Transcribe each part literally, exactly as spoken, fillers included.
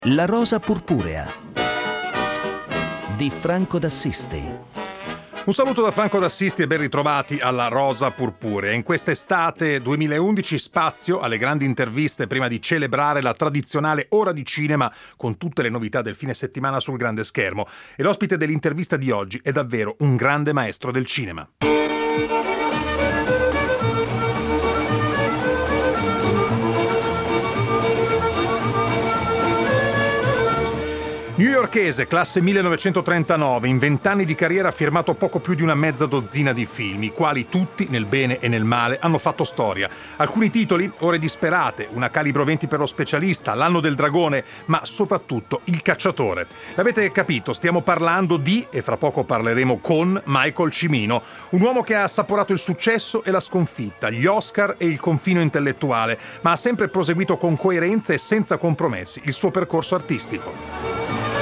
La rosa purpurea di Franco d'Assisti. Un saluto da Franco d'Assisti e ben ritrovati alla Rosa Purpurea. In quest'estate duemilaundici spazio alle grandi interviste prima di celebrare la tradizionale ora di cinema con tutte le novità del fine settimana sul grande schermo. E l'ospite dell'intervista di oggi è davvero un grande maestro del cinema. Newyorkese, classe millenovecentotrentanove, in vent'anni di carriera ha firmato poco più di una mezza dozzina di film, i quali tutti, nel bene e nel male, hanno fatto storia. Alcuni titoli, Ore disperate, Una calibro venti per lo specialista, L'anno del dragone, ma soprattutto Il cacciatore. L'avete capito, stiamo parlando di, e fra poco parleremo con, Michael Cimino, un uomo che ha assaporato il successo e la sconfitta, gli Oscar e il confino intellettuale, ma ha sempre proseguito con coerenza e senza compromessi il suo percorso artistico.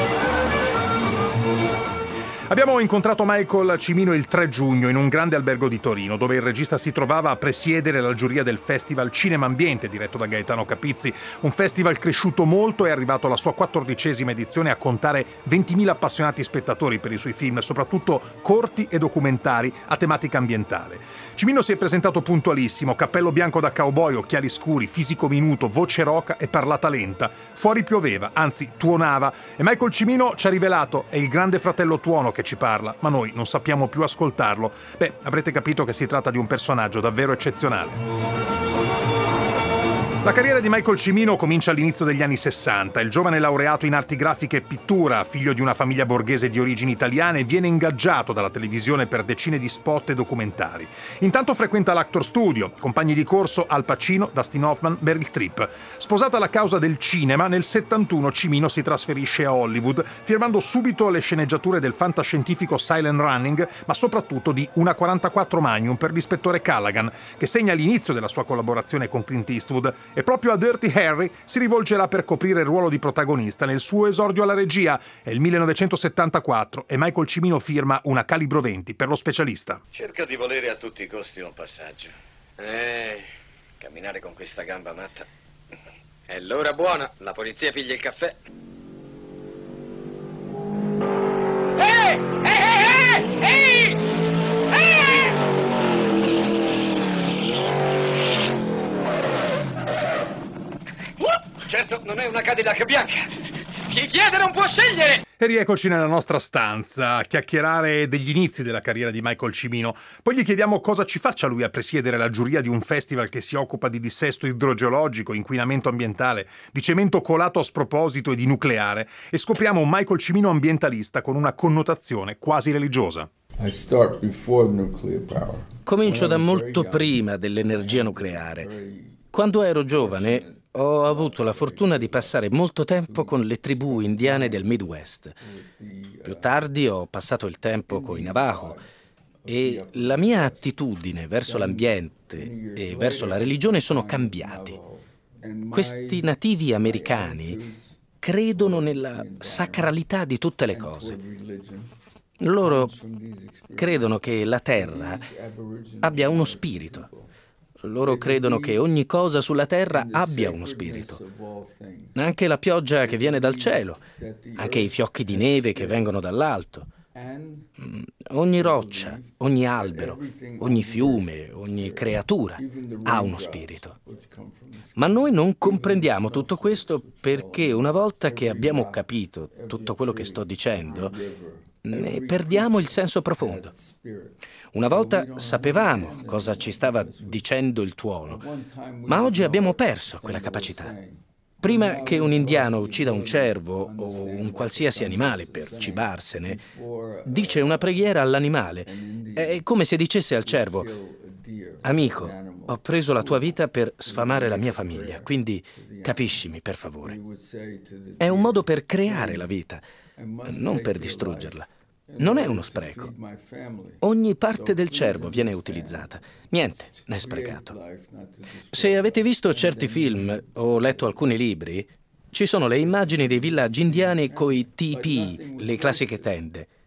Abbiamo incontrato Michael Cimino il tre giugno in un grande albergo di Torino, dove il regista si trovava a presiedere la giuria del Festival Cinema Ambiente, diretto da Gaetano Capizzi, un festival cresciuto molto e arrivato alla sua quattordicesima edizione a contare ventimila appassionati spettatori per i suoi film, soprattutto corti e documentari a tematica ambientale. Cimino si è presentato puntualissimo, cappello bianco da cowboy, occhiali scuri, fisico minuto, voce roca e parlata lenta. Fuori pioveva, anzi tuonava, e Michael Cimino ci ha rivelato: è il grande fratello tuono che ci parla, ma noi non sappiamo più ascoltarlo. Beh, avrete capito che si tratta di un personaggio davvero eccezionale. La carriera di Michael Cimino comincia all'inizio degli anni sessanta. Il giovane laureato in arti grafiche e pittura, figlio di una famiglia borghese di origini italiane, viene ingaggiato dalla televisione per decine di spot e documentari. Intanto frequenta l'Actor Studio, compagni di corso Al Pacino, Dustin Hoffman, Meryl Streep. Sposata la causa del cinema, nel settantuno Cimino si trasferisce a Hollywood, firmando subito le sceneggiature del fantascientifico Silent Running, ma soprattutto di Una quarantaquattro Magnum per l'ispettore Callaghan, che segna l'inizio della sua collaborazione con Clint Eastwood. E proprio a Dirty Harry si rivolgerà per coprire il ruolo di protagonista nel suo esordio alla regia. È il millenovecentosettantaquattro e Michael Cimino firma Una calibro venti per lo specialista. Cerca di volere a tutti i costi un passaggio. Eh, camminare con questa gamba matta. È l'ora buona, la polizia piglia il caffè. Ehi! Ehi! Ehi! Ehi! Certo, non è una Cadillac bianca. Chi chiede non può scegliere! E rieccoci nella nostra stanza a chiacchierare degli inizi della carriera di Michael Cimino. Poi gli chiediamo cosa ci faccia lui a presiedere la giuria di un festival che si occupa di dissesto idrogeologico, inquinamento ambientale, di cemento colato a sproposito e di nucleare. E scopriamo un Michael Cimino ambientalista con una connotazione quasi religiosa. Comincio da molto prima dell'energia nucleare. Quando ero giovane ho avuto la fortuna di passare molto tempo con le tribù indiane del Midwest. Più tardi ho passato il tempo con i Navajo e la mia attitudine verso l'ambiente e verso la religione sono cambiati. Questi nativi americani credono nella sacralità di tutte le cose. Loro credono che la terra abbia uno spirito. Loro credono che ogni cosa sulla terra abbia uno spirito. Anche la pioggia che viene dal cielo, anche i fiocchi di neve che vengono dall'alto. Ogni roccia, ogni albero, ogni fiume, ogni creatura ha uno spirito. Ma noi non comprendiamo tutto questo perché una volta che abbiamo capito tutto quello che sto dicendo, ne perdiamo il senso profondo. Una volta sapevamo cosa ci stava dicendo il tuono, ma oggi abbiamo perso quella capacità. Prima che un indiano uccida un cervo o un qualsiasi animale per cibarsene, dice una preghiera all'animale. È come se dicesse al cervo: amico, ho preso la tua vita per sfamare la mia famiglia, quindi capiscimi, per favore. È un modo per creare la vita, non per distruggerla. Non è uno spreco. Ogni parte del cervo viene utilizzata. Niente è sprecato. Se avete visto certi film o letto alcuni libri, ci sono le immagini dei villaggi indiani coi tipi, le classiche tende.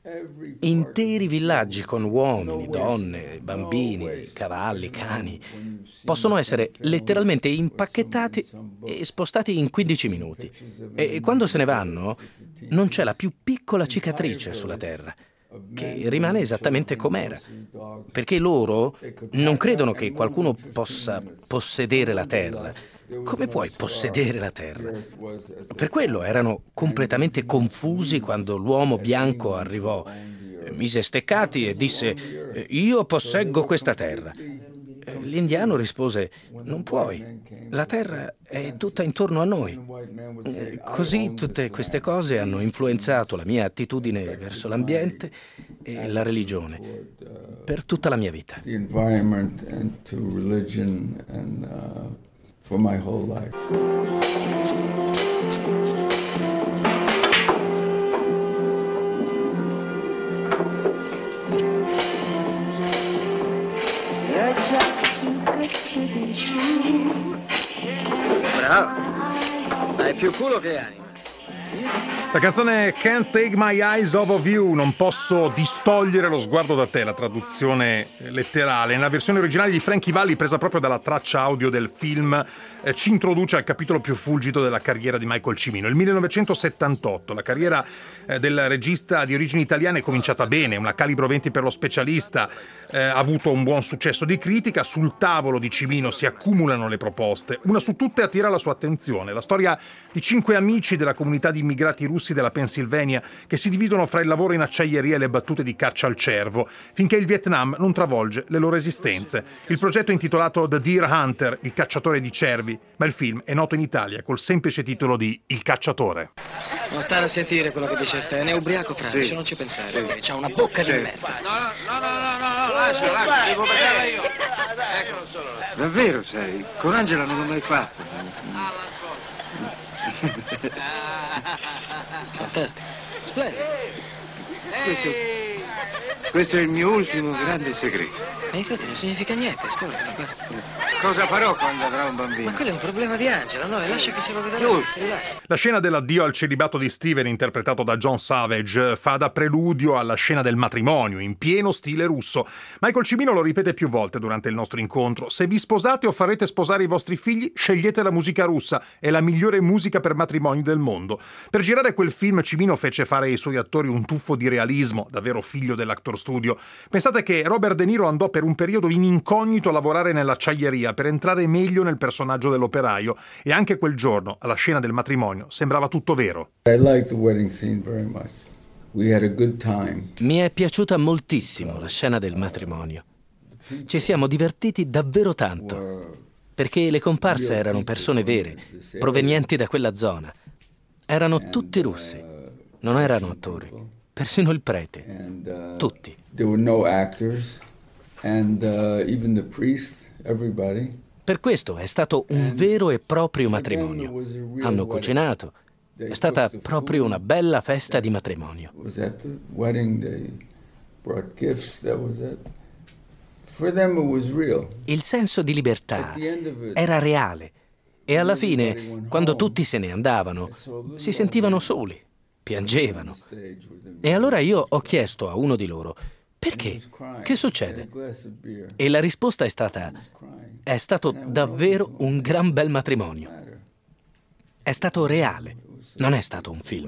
Interi villaggi con uomini, donne, bambini, cavalli, cani possono essere letteralmente impacchettati e spostati in quindici minuti. E quando se ne vanno non c'è la più piccola cicatrice sulla terra, che rimane esattamente com'era, perché loro non credono che qualcuno possa possedere la terra. Come puoi possedere la terra? Per quello erano completamente confusi quando l'uomo bianco arrivò, mise steccati e disse: «Io posseggo questa terra». L'indiano rispose: «Non puoi, la terra è tutta intorno a noi». Così tutte queste cose hanno influenzato la mia attitudine verso l'ambiente e la religione per tutta la mia vita. For my whole life. You're just too good to be true. Bravo, hai più culo che anima. La canzone Can't Take My Eyes Off of You, non posso distogliere lo sguardo da te, la traduzione letterale. Nella versione originale di Frankie Valli, presa proprio dalla traccia audio del film, eh, ci introduce al capitolo più fulgido della carriera di Michael Cimino. Il millenovecentosettantotto, la carriera eh, del regista di origini italiane è cominciata bene, una calibro venti per lo specialista, eh, ha avuto un buon successo di critica. Sul tavolo di Cimino si accumulano le proposte, una su tutte attira la sua attenzione: la storia di cinque amici della comunità di immigrati russi della Pennsylvania che si dividono fra il lavoro in acciaieria e le battute di caccia al cervo, finché il Vietnam non travolge le loro esistenze. Il progetto è intitolato The Deer Hunter, il cacciatore di cervi, ma il film è noto in Italia col semplice titolo di Il cacciatore. Non stare a sentire quello che dice Stan, è ubriaco, Franco, sì. Non ci pensare, sì. C'ha una bocca sì. Di merda. No, no, no, no, no, no, lascia, lascia, devo pensare io. Ecco, non solo. Davvero, sai, con Angela non l'ho mai fatto. Fantastico, splendido. Questo, questo è il mio ultimo grande segreto. E infatti non significa niente, ascoltami, basta. Cosa farò quando avrò un bambino? Ma quello è un problema di Angela, no? E lascia che se lo veda lui, rilassa. La scena dell'addio al celibato di Steven, interpretato da John Savage, fa da preludio alla scena del matrimonio, in pieno stile russo. Michael Cimino lo ripete più volte durante il nostro incontro: se vi sposate o farete sposare i vostri figli, scegliete la musica russa, è la migliore musica per matrimoni del mondo. Per girare quel film Cimino fece fare ai suoi attori un tuffo di realismo, davvero figlio dell'Actor Studio. Pensate che Robert De Niro andò per un periodo in incognito a lavorare nell'acciaieria per entrare meglio nel personaggio dell'operaio, e anche quel giorno, alla scena del matrimonio, sembrava tutto vero. I liked the wedding scene very much. We had a good time. Mi è piaciuta moltissimo la scena del matrimonio. Ci siamo divertiti davvero tanto, perché le comparse erano persone vere, provenienti da quella zona. Erano tutti russi, non erano attori, persino il prete, tutti. There were no actors. And uh, even the priests, everybody. Per questo è stato un vero e proprio matrimonio. Hanno cucinato. È stata proprio una bella festa di matrimonio. Was at the wedding they brought gifts. That was it. For them it was real. Il senso di libertà era reale. E alla fine, quando tutti se ne andavano, si sentivano soli, piangevano. E allora io ho chiesto a uno di loro: perché? Che succede? E la risposta è stata: è stato davvero un gran bel matrimonio. È stato reale, non è stato un film.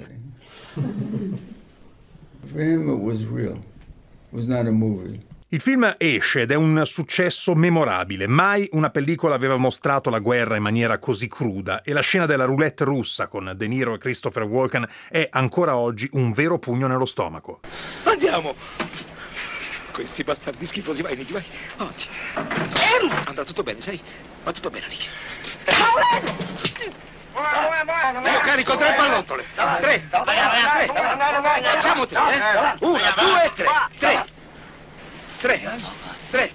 Il film esce ed è un successo memorabile. Mai una pellicola aveva mostrato la guerra in maniera così cruda, e la scena della roulette russa con De Niro e Christopher Walken è ancora oggi un vero pugno nello stomaco. Andiamo! Questi bastardi schifosi, vai Nicky, vai, avanti. Andrà tutto bene, sai? Va tutto bene, Nicky. Io carico tre pallottole. Tre. Tre. Facciamo tre, eh? Una, due, tre. Tre. Tre. Tre.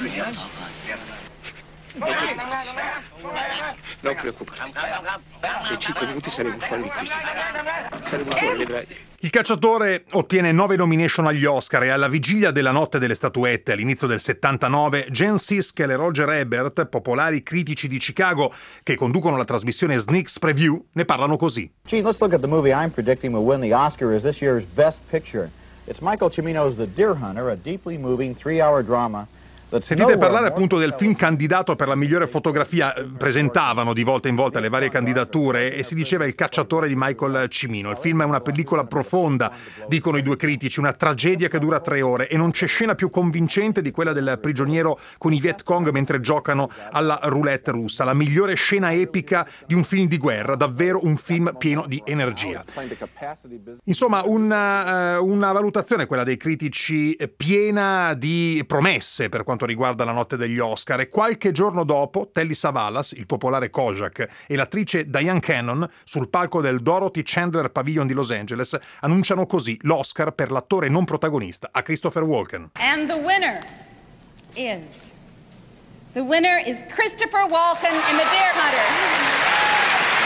Non preoccuparti. In cinque minuti saremo fuori di qui. Saremo fuori, vedrai. Il cacciatore ottiene nove nomination agli Oscar, e alla vigilia della notte delle statuette, all'inizio del settantanove, Gene Siskel e Roger Ebert, popolari critici di Chicago che conducono la trasmissione Sneaks Preview, ne parlano così. Gene, let's look at the movie I'm predicting will win the Oscar as this year's Best Picture. It's Michael Cimino's The Deer Hunter, a deeply moving three-hour drama. Sentite parlare appunto del film candidato per la migliore fotografia, presentavano di volta in volta le varie candidature e si diceva Il cacciatore di Michael Cimino. Il film è una pellicola profonda, dicono i due critici, una tragedia che dura tre ore e non c'è scena più convincente di quella del prigioniero con i Viet Cong mentre giocano alla roulette russa. La migliore scena epica di un film di guerra, davvero un film pieno di energia. Insomma, una, una valutazione, quella dei critici, piena di promesse per quanto riguarda la notte degli Oscar, e qualche giorno dopo Telly Savalas, il popolare Kojak, e l'attrice Diane Cannon sul palco del Dorothy Chandler Pavilion di Los Angeles annunciano così l'Oscar per l'attore non protagonista a Christopher Walken. And the winner is The winner is Christopher Walken in The Deer Hunter.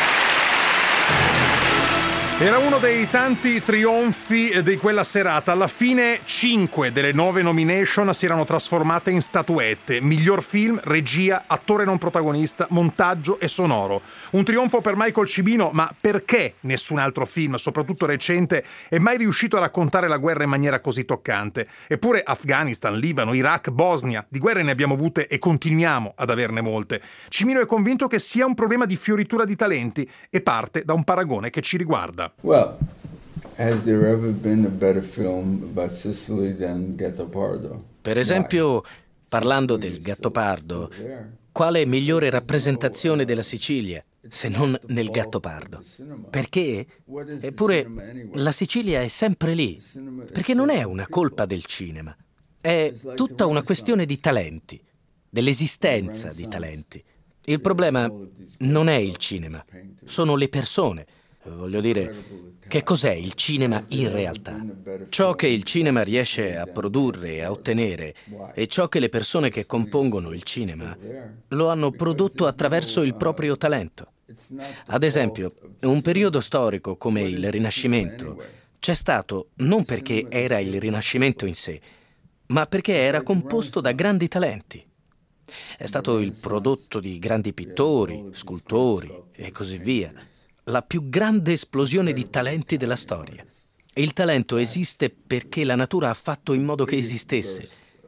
Era uno dei tanti trionfi di quella serata. Alla fine cinque delle nove nomination si erano trasformate in statuette: miglior film, regia, attore non protagonista, montaggio e sonoro. Un trionfo per Michael Cimino, ma perché nessun altro film, soprattutto recente, è mai riuscito a raccontare la guerra in maniera così toccante? Eppure Afghanistan, Libano, Iraq, Bosnia, di guerre ne abbiamo avute e continuiamo ad averne molte. Cimino è convinto che sia un problema di fioritura di talenti e parte da un paragone che ci riguarda. Well, has there ever been a better film about Sicily than Gattopardo? Per esempio, parlando del Gattopardo, quale migliore rappresentazione della Sicilia se non nel Gattopardo? Perché? Eppure la Sicilia è sempre lì, perché non è una colpa del cinema, è tutta una questione di talenti, dell'esistenza di talenti. Il problema non è il cinema, sono le persone. Voglio dire, che cos'è il cinema in realtà? Ciò che il cinema riesce a produrre e a ottenere e ciò che le persone che compongono il cinema lo hanno prodotto attraverso il proprio talento. Ad esempio, un periodo storico come il Rinascimento c'è stato non perché era il Rinascimento in sé, ma perché era composto da grandi talenti. È stato il prodotto di grandi pittori, scultori e così via. La più grande esplosione di talenti della storia. Il talento esiste perché la natura ha fatto in modo che esistesse.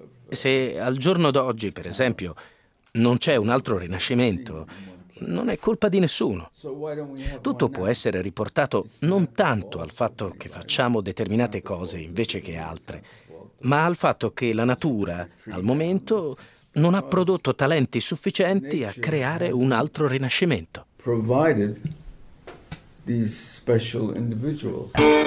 Se al giorno d'oggi, per esempio, non c'è un altro Rinascimento, non è colpa di nessuno. Tutto può essere riportato non tanto al fatto che facciamo determinate cose invece che altre, ma al fatto che la natura, al momento, non ha prodotto talenti sufficienti a creare un altro Rinascimento. Provided these special individuals.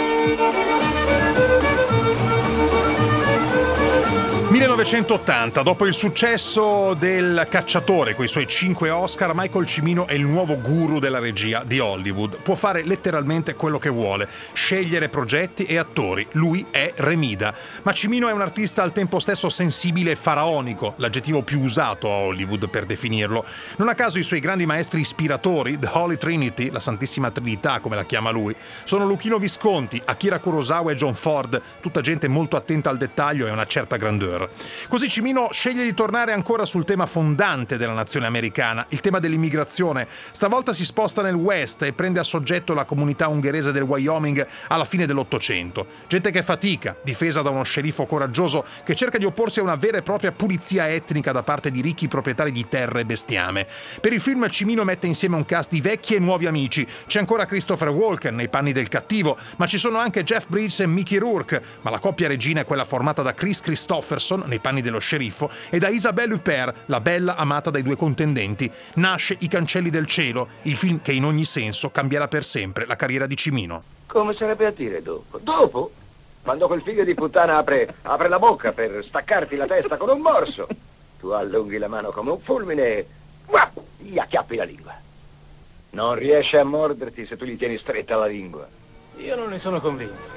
millenovecentottanta, dopo il successo del Cacciatore coi suoi cinque Oscar, Michael Cimino è il nuovo guru della regia di Hollywood. Può fare letteralmente quello che vuole, scegliere progetti e attori. Lui è Remida. Ma Cimino è un artista al tempo stesso sensibile e faraonico, l'aggettivo più usato a Hollywood per definirlo. Non a caso i suoi grandi maestri ispiratori, The Holy Trinity, la Santissima Trinità come la chiama lui, sono Luchino Visconti, Akira Kurosawa e John Ford, tutta gente molto attenta al dettaglio e una certa grandeur. Così Cimino sceglie di tornare ancora sul tema fondante della nazione americana, il tema dell'immigrazione. Stavolta si sposta nel West e prende a soggetto la comunità ungherese del Wyoming alla fine dell'Ottocento. Gente che fatica, difesa da uno sceriffo coraggioso che cerca di opporsi a una vera e propria pulizia etnica da parte di ricchi proprietari di terre e bestiame. Per il film Cimino mette insieme un cast di vecchi e nuovi amici. C'è ancora Christopher Walken nei panni del cattivo, ma ci sono anche Jeff Bridges e Mickey Rourke, ma la coppia regina è quella formata da Chris Christopherson nei panni dello sceriffo e da Isabelle Huppert, la bella amata dai due contendenti. Nasce I Cancelli del Cielo, il film che in ogni senso cambierà per sempre la carriera di Cimino. Come sarebbe a dire dopo? Dopo? Quando quel figlio di puttana apre, apre la bocca per staccarti la testa con un morso, tu allunghi la mano come un fulmine e gli acchiappi la lingua. Non riesce a morderti se tu gli tieni stretta la lingua. Io non ne sono convinto.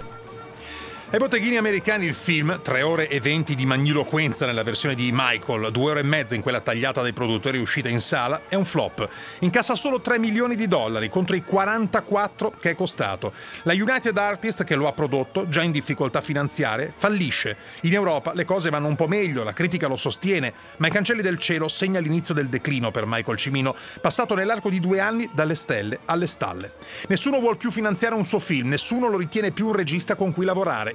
Ai botteghini americani il film, tre ore e venti di magniloquenza nella versione di Michael, due ore e mezza in quella tagliata dai produttori uscita in sala, è un flop. Incassa solo tre milioni di dollari contro i quarantaquattro che è costato. La United Artists, che lo ha prodotto, già in difficoltà finanziarie, fallisce. In Europa le cose vanno un po' meglio, la critica lo sostiene, ma I Cancelli del Cielo segna l'inizio del declino per Michael Cimino, passato nell'arco di due anni dalle stelle alle stalle. Nessuno vuol più finanziare un suo film, nessuno lo ritiene più un regista con cui lavorare.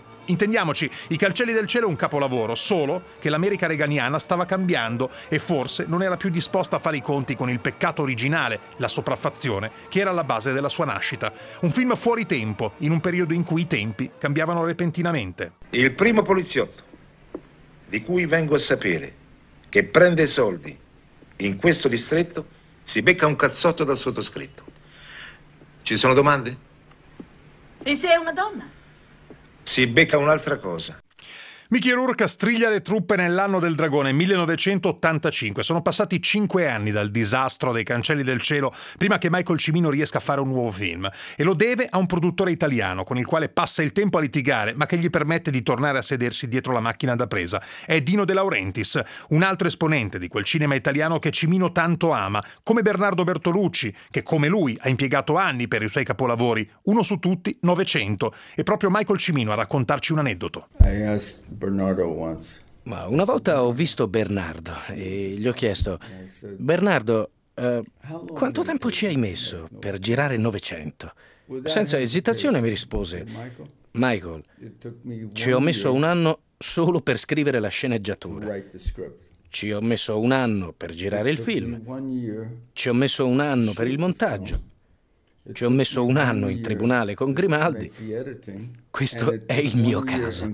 Intendiamoci, I Cancelli del cielo è un capolavoro, solo che l'America reganiana stava cambiando e forse non era più disposta a fare i conti con il peccato originale, la sopraffazione, che era alla base della sua nascita. Un film fuori tempo, in un periodo in cui i tempi cambiavano repentinamente. Il primo poliziotto di cui vengo a sapere che prende soldi in questo distretto si becca un cazzotto dal sottoscritto. Ci sono domande? E se è una donna? Si becca un'altra cosa. Mickey Rourke striglia le truppe nell'anno del dragone millenovecentottantacinque. Sono passati cinque anni dal disastro dei Cancelli del cielo prima che Michael Cimino riesca a fare un nuovo film, e lo deve a un produttore italiano con il quale passa il tempo a litigare ma che gli permette di tornare a sedersi dietro la macchina da presa. È Dino De Laurentiis, un altro esponente di quel cinema italiano che Cimino tanto ama, come Bernardo Bertolucci, che come lui ha impiegato anni per i suoi capolavori, uno su tutti, Novecento, e proprio Michael Cimino a raccontarci un aneddoto. Bernardo once. Ma una volta ho visto Bernardo e gli ho chiesto: Bernardo, uh, quanto tempo ci hai messo per girare Novecento? Senza esitazione mi rispose: Michael, ci ho messo un anno solo per scrivere la sceneggiatura. Ci ho messo un anno per girare il film. Ci ho messo un anno per il montaggio. Ci ho messo un anno in tribunale con Grimaldi. Questo è il mio caso.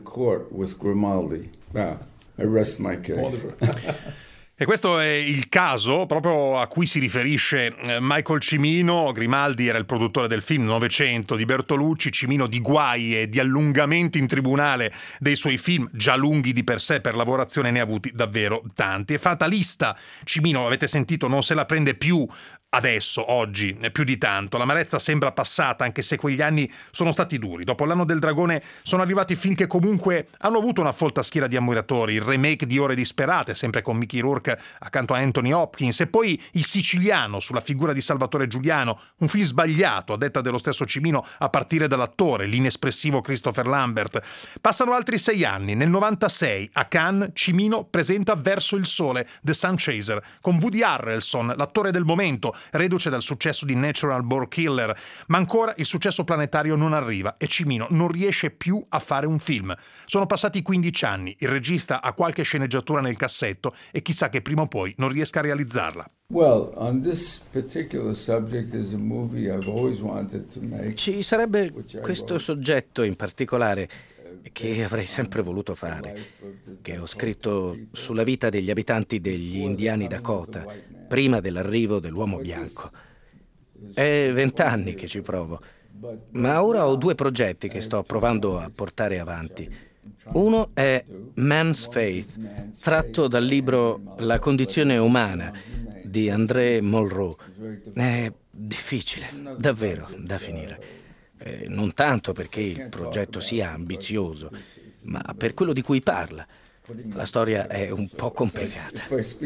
E questo è il caso proprio a cui si riferisce Michael Cimino. Grimaldi era il produttore del film Novecento di Bertolucci, Cimino di guai e di allungamenti in tribunale dei suoi film, già lunghi di per sé, per lavorazione ne ha avuti davvero tanti. È fatalista Cimino, avete sentito, non se la prende più adesso, oggi, più di tanto. L'amarezza sembra passata, anche se quegli anni sono stati duri. Dopo l'anno del dragone sono arrivati film che comunque hanno avuto una folta schiera di ammiratori. Il remake di Ore disperate, sempre con Mickey Rourke accanto a Anthony Hopkins, e poi Il Siciliano, sulla figura di Salvatore Giuliano, un film sbagliato, a detta dello stesso Cimino, a partire dall'attore, l'inespressivo Christopher Lambert. Passano altri sei anni. Nel novantasei, a Cannes, Cimino presenta Verso il sole, The Sun Chaser, con Woody Harrelson, l'attore del momento, reduce dal successo di Natural Born Killer, ma ancora il successo planetario non arriva e Cimino non riesce più a fare un film. Sono passati quindici anni, il regista ha qualche sceneggiatura nel cassetto e chissà che prima o poi non riesca a realizzarla. Well, on this particular subject there's a movie I've always wanted to make. Ci sarebbe questo soggetto in particolare che avrei sempre voluto fare, che ho scritto sulla vita degli abitanti degli indiani Dakota, prima dell'arrivo dell'uomo bianco. È vent'anni che ci provo, ma ora ho due progetti che sto provando a portare avanti. Uno è Man's Faith, tratto dal libro La condizione umana di André Malraux. È difficile, davvero, da finire. Eh, non tanto perché il progetto sia ambizioso, ma per quello di cui parla. La storia è un po' complicata.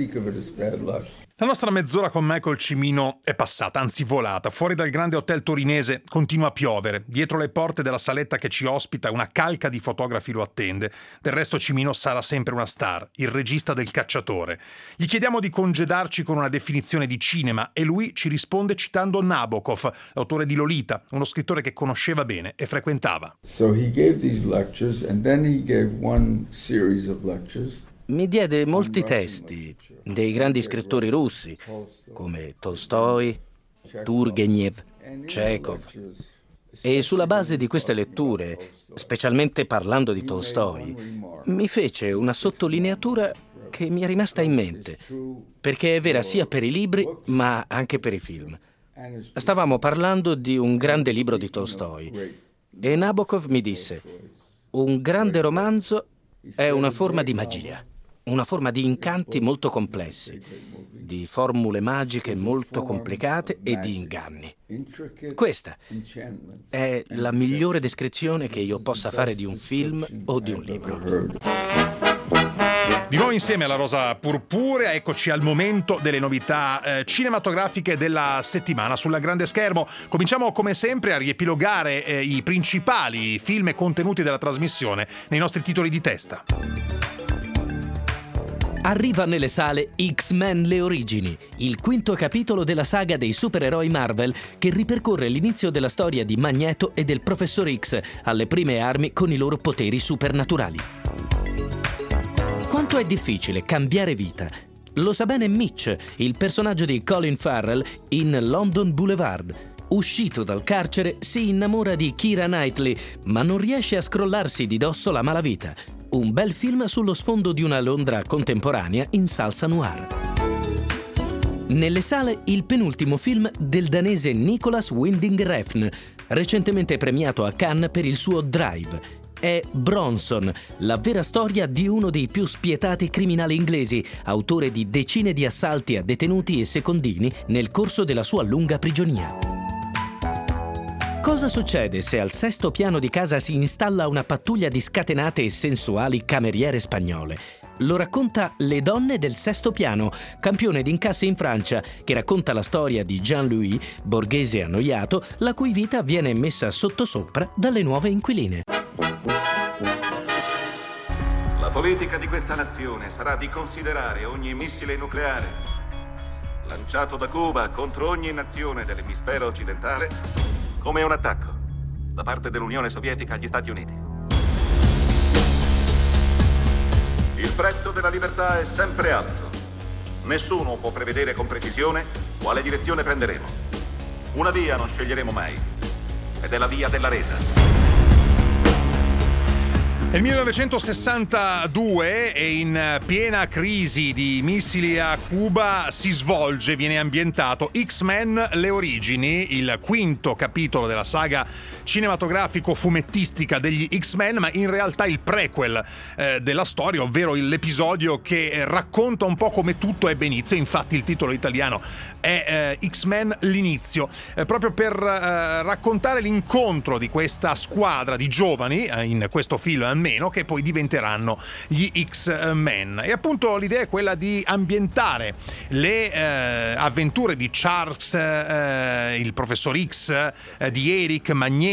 La nostra mezz'ora con Michael Cimino è passata, anzi volata. Fuori dal grande hotel torinese continua a piovere. Dietro le porte della saletta che ci ospita una calca di fotografi lo attende. Del resto Cimino sarà sempre una star, il regista del Cacciatore. Gli chiediamo di congedarci con una definizione di cinema e lui ci risponde citando Nabokov, l'autore di Lolita, uno scrittore che conosceva bene e frequentava. So he gave these lectures and then he gave one series of lectures. Mi diede molti testi dei grandi scrittori russi, come Tolstoi, Turgenev, Chekhov. E sulla base di queste letture, specialmente parlando di Tolstoi, mi fece una sottolineatura che mi è rimasta in mente, perché è vera sia per i libri, ma anche per i film. Stavamo parlando di un grande libro di Tolstoi e Nabokov mi disse: un grande romanzo è una forma di magia. Una forma di incanti molto complessi, di formule magiche molto complicate e di inganni. Questa è la migliore descrizione che io possa fare di un film o di un libro. Di nuovo insieme alla Rosa Purpurea, eccoci al momento delle novità eh, cinematografiche della settimana sul grande schermo. Cominciamo come sempre a riepilogare eh, i principali film e contenuti della trasmissione nei nostri titoli di testa. Arriva nelle sale X-Men Le Origini, il quinto capitolo della saga dei supereroi Marvel che ripercorre l'inizio della storia di Magneto e del Professor X alle prime armi con i loro poteri supernaturali. Quanto è difficile cambiare vita? Lo sa bene Mitch, il personaggio di Colin Farrell in London Boulevard. Uscito dal carcere, si innamora di Keira Knightley, ma non riesce a scrollarsi di dosso la malavita. Un bel film sullo sfondo di una Londra contemporanea in salsa noir. Nelle sale il penultimo film del danese Nicolas Winding Refn, recentemente premiato a Cannes per il suo Drive. È Bronson, la vera storia di uno dei più spietati criminali inglesi, autore di decine di assalti a detenuti e secondini nel corso della sua lunga prigionia. Cosa succede se al sesto piano di casa si installa una pattuglia di scatenate e sensuali cameriere spagnole? Lo racconta Le donne del sesto piano, campione d'incassi in Francia, che racconta la storia di Jean-Louis, borghese annoiato, la cui vita viene messa sottosopra dalle nuove inquiline. La politica di questa nazione sarà di considerare ogni missile nucleare lanciato da Cuba contro ogni nazione dell'emisfero occidentale come un attacco da parte dell'Unione Sovietica agli Stati Uniti. Il prezzo della libertà è sempre alto. Nessuno può prevedere con precisione quale direzione prenderemo. Una via non sceglieremo mai, ed è la via della resa. Nel millenovecentosessantadue e in piena crisi di missili a Cuba si svolge, viene ambientato X-Men Le Origini, il quinto capitolo della saga cinematografico-fumettistica degli X-Men, ma in realtà il prequel eh, della storia, ovvero l'episodio che racconta un po' come tutto ebbe inizio. Infatti il titolo italiano è eh, X-Men l'inizio, eh, proprio per eh, raccontare l'incontro di questa squadra di giovani, eh, in questo film almeno, che poi diventeranno gli X-Men. E appunto l'idea è quella di ambientare le eh, avventure di Charles, eh, il professor X, eh, di Eric, Magneto,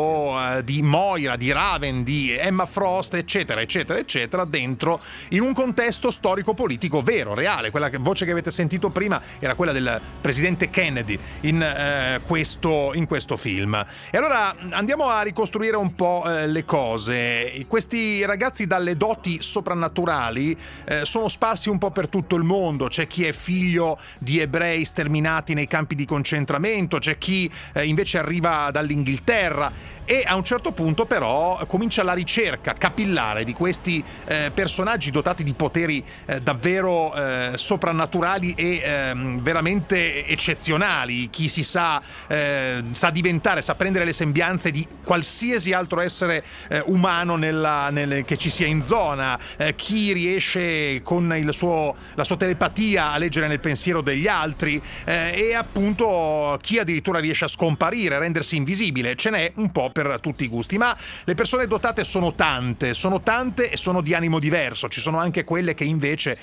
eh, di Moira, di Raven, di Emma Frost, eccetera, eccetera, eccetera, dentro in un contesto storico-politico vero, reale. Quella che, voce che avete sentito prima era quella del presidente Kennedy in, eh, questo, in questo film. E allora andiamo a ricostruire un po' eh, le cose. Questi ragazzi dalle doti soprannaturali eh, sono sparsi un po' per tutto il mondo. C'è chi è figlio di ebrei sterminati nei campi di concentramento, c'è chi eh, invece arriva dall'Inghilterra, e a un certo punto però comincia la ricerca capillare di questi eh, personaggi dotati di poteri eh, davvero eh, soprannaturali e eh, veramente eccezionali. Chi si sa eh, sa diventare, sa prendere le sembianze di qualsiasi altro essere eh, umano nella, nel, che ci sia in zona, eh, chi riesce con il suo, la sua telepatia a leggere nel pensiero degli altri, eh, e appunto chi addirittura riesce a scomparire, a rendersi invisibile. Ce n'è un po' per tutti i gusti, ma le persone dotate sono tante, sono tante e sono di animo diverso. Ci sono anche quelle che invece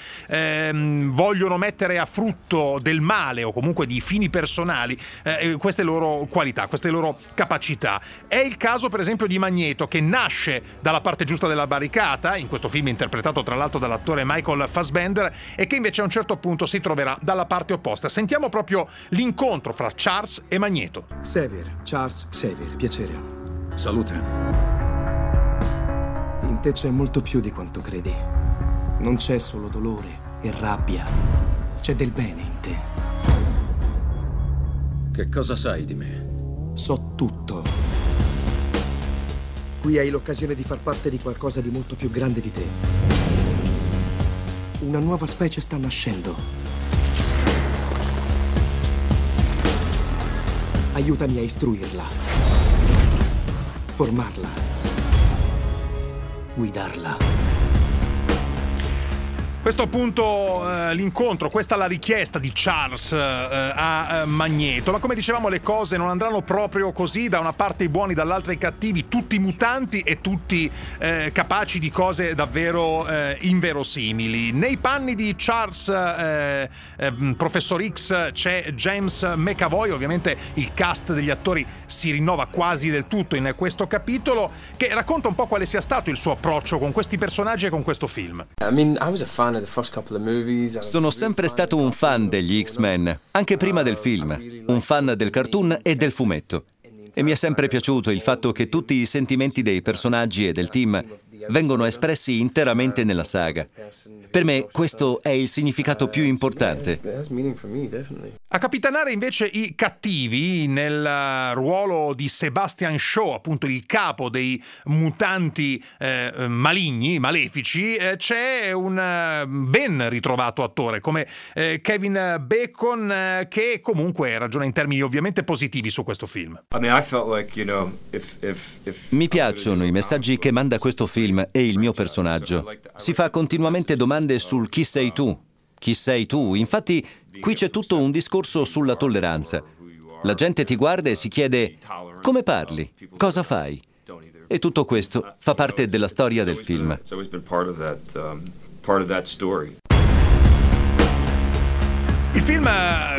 ehm, vogliono mettere a frutto del male o comunque di fini personali eh, queste loro qualità, queste loro capacità. È il caso per esempio di Magneto, che nasce dalla parte giusta della barricata, in questo film interpretato tra l'altro dall'attore Michael Fassbender, e che invece a un certo punto si troverà dalla parte opposta. Sentiamo proprio l'incontro fra Charles e Magneto. Xavier, Charles Xavier, piacere. Salute. In te c'è molto più di quanto credi. Non c'è solo dolore e rabbia, c'è del bene in te. Che cosa sai di me? So tutto. Qui hai l'occasione di far parte di qualcosa di molto più grande di te. Una nuova specie sta nascendo. Aiutami a istruirla. Formarla, guidarla. Questo appunto eh, l'incontro, questa la richiesta di Charles eh, a eh, Magneto, ma come dicevamo le cose non andranno proprio così, da una parte i buoni, dall'altra i cattivi, tutti mutanti e tutti eh, capaci di cose davvero eh, inverosimili. Nei panni di Charles, eh, eh, Professor X, c'è James McAvoy. Ovviamente il cast degli attori si rinnova quasi del tutto in questo capitolo, che racconta un po' quale sia stato il suo approccio con questi personaggi e con questo film. I mean, I was a fan Sono sempre stato un fan degli X-Men, anche prima del film, un fan del cartoon e del fumetto. E mi è sempre piaciuto il fatto che tutti i sentimenti dei personaggi e del team vengono espressi interamente nella saga. Per me questo è il significato più importante. A capitanare invece i cattivi nel ruolo di Sebastian Shaw, appunto il capo dei mutanti eh, maligni, malefici, eh, c'è un eh, ben ritrovato attore come eh, Kevin Bacon eh, che comunque ragiona in termini ovviamente positivi su questo film. Mi piacciono i messaggi che manda questo film e il mio personaggio. Si fa continuamente domande sul chi sei tu, chi sei tu. Infatti qui c'è tutto un discorso sulla tolleranza. La gente ti guarda e si chiede come parli, cosa fai. E tutto questo fa parte della storia del film. Il film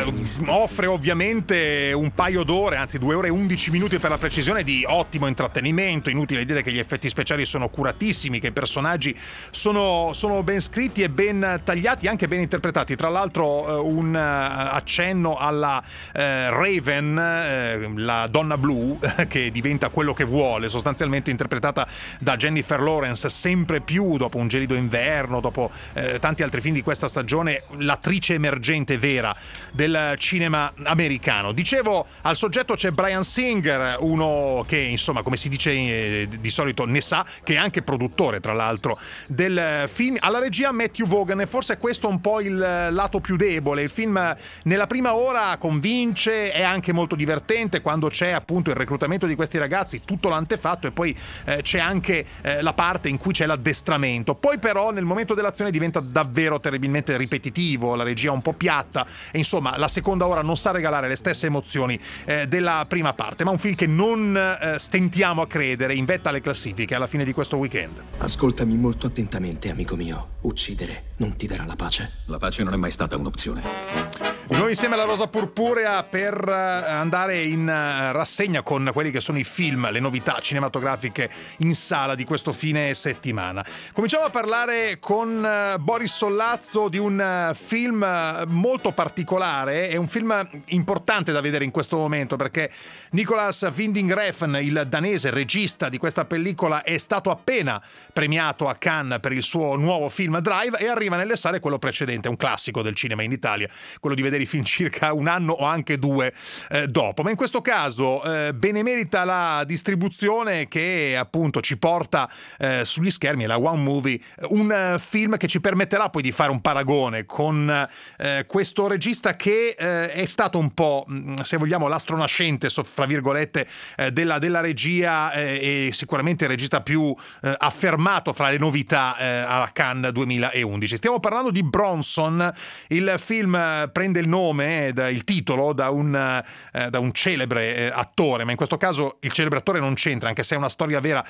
offre ovviamente un paio d'ore, anzi due ore e undici minuti per la precisione, di ottimo intrattenimento. Inutile dire che gli effetti speciali sono curatissimi, che i personaggi sono, sono ben scritti e ben tagliati, anche ben interpretati. Tra l'altro un accenno alla eh, Raven, eh, la donna blu, che diventa quello che vuole, sostanzialmente interpretata da Jennifer Lawrence, sempre più dopo Un gelido inverno, dopo eh, tanti altri film di questa stagione, l'attrice emergente vera del cinema americano. Dicevo, al soggetto c'è Bryan Singer, uno che insomma, come si dice eh, di solito, ne sa, che è anche produttore tra l'altro del film. Alla regia Matthew Vaughan, e forse questo è un po' il lato più debole. Il film nella prima ora convince, è anche molto divertente quando c'è appunto il reclutamento di questi ragazzi, tutto l'antefatto, e poi eh, c'è anche eh, la parte in cui c'è l'addestramento. Poi però nel momento dell'azione diventa davvero terribilmente ripetitivo, la regia un po' piatta, e insomma la seconda ora non sa regalare le stesse emozioni eh, della prima parte, ma un film che non eh, stentiamo a credere in vetta alle classifiche alla fine di questo weekend. Ascoltami molto attentamente, amico mio. Uccidere non ti darà la pace. La pace non è mai stata un'opzione. Noi insieme alla Rosa Purpurea per andare in rassegna con quelli che sono i film, le novità cinematografiche in sala di questo fine settimana. Cominciamo a parlare con Boris Sollazzo di un film molto particolare, è un film importante da vedere in questo momento perché Nicolas Winding Refn, il danese regista di questa pellicola, è stato appena premiato a Cannes per il suo nuovo film Drive e arriva nelle sale quello precedente, un classico del cinema in Italia, quello di vedere i film circa un anno o anche due eh, dopo. Ma in questo caso eh, benemerita la distribuzione che appunto ci porta eh, sugli schermi, la One Movie, un eh, film che ci permetterà poi di fare un paragone con eh, questo regista che eh, è stato un po', se vogliamo, l'astro nascente, fra virgolette, eh, della, della regia eh, e sicuramente il regista più eh, affermato fra le novità eh, alla Cannes duemilaundici. Stiamo parlando di Bronson. Il film eh, prende il nome, eh, il titolo, da un, eh, da un celebre eh, attore, ma in questo caso il celebre attore non c'entra, anche se è una storia vera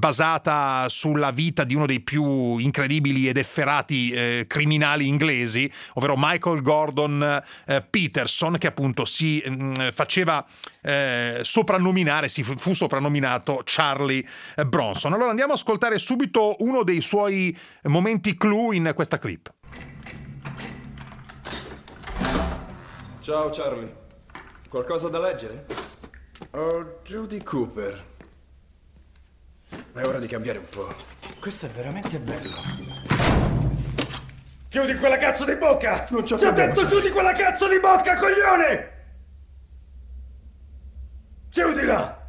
basata sulla vita di uno dei più incredibili ed efferati eh, criminali inglesi, ovvero Michael Gordon eh, Peterson, che appunto si mh, faceva eh, soprannominare, si fu, fu soprannominato Charlie Bronson. Allora andiamo a ascoltare subito uno dei suoi momenti clou in questa clip. Ciao Charlie, qualcosa da leggere? Oh, Judy Cooper. È ora di cambiare un po'. Questo è veramente bello. Chiudi quella cazzo di bocca! Non ci ho detto chiudi quella cazzo di bocca, coglione! Chiudila!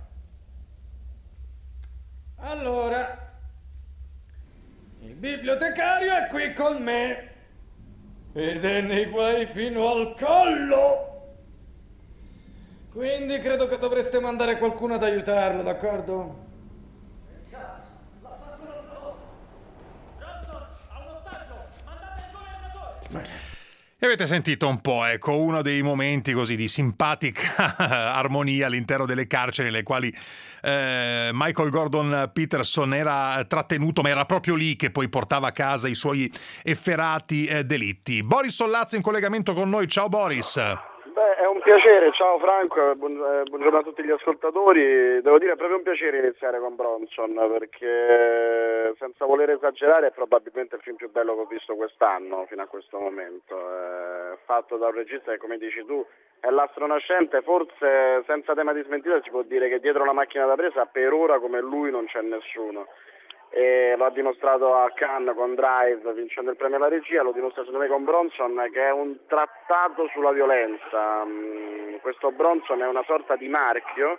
Allora, il bibliotecario è qui con me. Ed è nei guai fino al collo. Quindi credo che dovreste mandare qualcuno ad aiutarlo, d'accordo? Cazzo, l'ha fatto un altro. Johnson, a un ostaggio, mandate il governatore. E avete sentito un po', ecco, uno dei momenti così di simpatica armonia all'interno delle carceri nelle quali eh, Michael Gordon Peterson era trattenuto, ma era proprio lì che poi portava a casa i suoi efferati eh, delitti. Boris Sollazzo in collegamento con noi. Ciao Boris. Beh, è un piacere, ciao Franco, buon, eh, buongiorno a tutti gli ascoltatori. Devo dire è proprio un piacere iniziare con Bronson, perché senza voler esagerare è probabilmente il film più bello che ho visto quest'anno fino a questo momento. È fatto da un regista che, come dici tu, è l'astro nascente. Forse senza tema di smentita si può dire che dietro la macchina da presa per ora come lui non c'è nessuno. E lo ha dimostrato a Cannes con Drive, vincendo il premio alla regia, lo dimostra secondo me con Bronson, che è un trattato sulla violenza. Questo Bronson è una sorta di marchio,